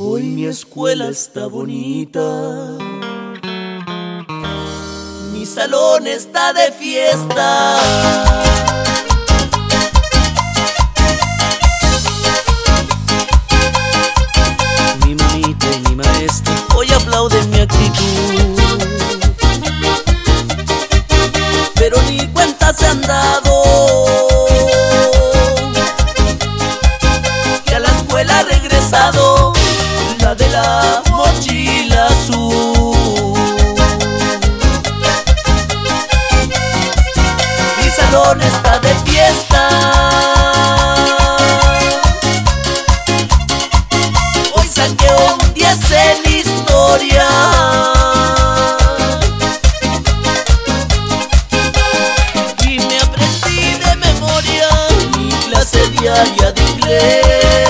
Hoy mi escuela está bonita, mi salón está de fiesta. Mi mamita y mi maestra hoy aplauden mi actitud, pero ni cuenta se han dado que a la escuela ha regresado la de la mochila azul. Mi salón está de fiesta, hoy saqué un 10 en historia. Y me aprendí de memoria mi clase diaria de inglés.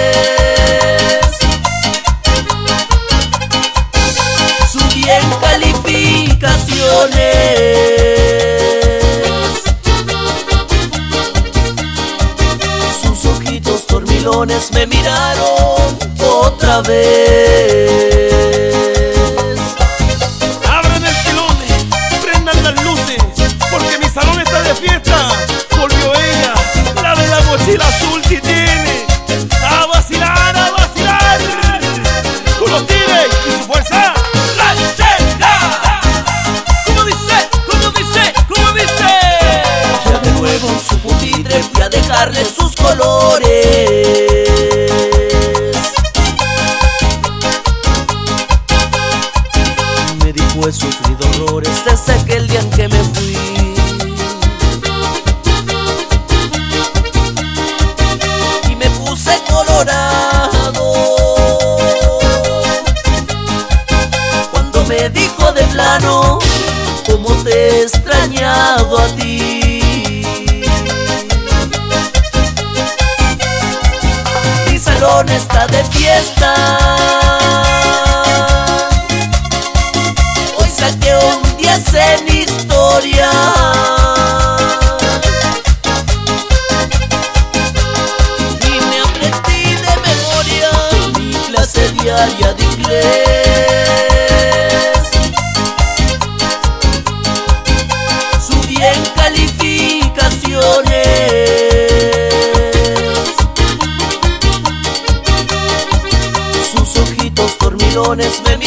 Subí en calificaciones, sus ojitos dormilones me miraron otra vez. Abran el telón, prendan las luces, porque mi salón está de fiesta. Volvió ella, la de la mochila azul que tiene. A vacilar, a vacilar, con los tigres y su fuerza ranchera. ¿Cómo dice? ¿Cómo dice? ¿Cómo dice? Ya de nuevo en su pupitre fui a dejarle sus colores. Me dijo he sufrido horrores desde aquel día en que me fui. Y me puse colorado cuando me dijo de plano cómo te he extrañado a ti. Mi salón está de fiesta, hoy saqué un 10 en historia. Y me aprendí de memoria mi clase diaria de inglés. Subí en calificaciones, sus ojitos dormilones me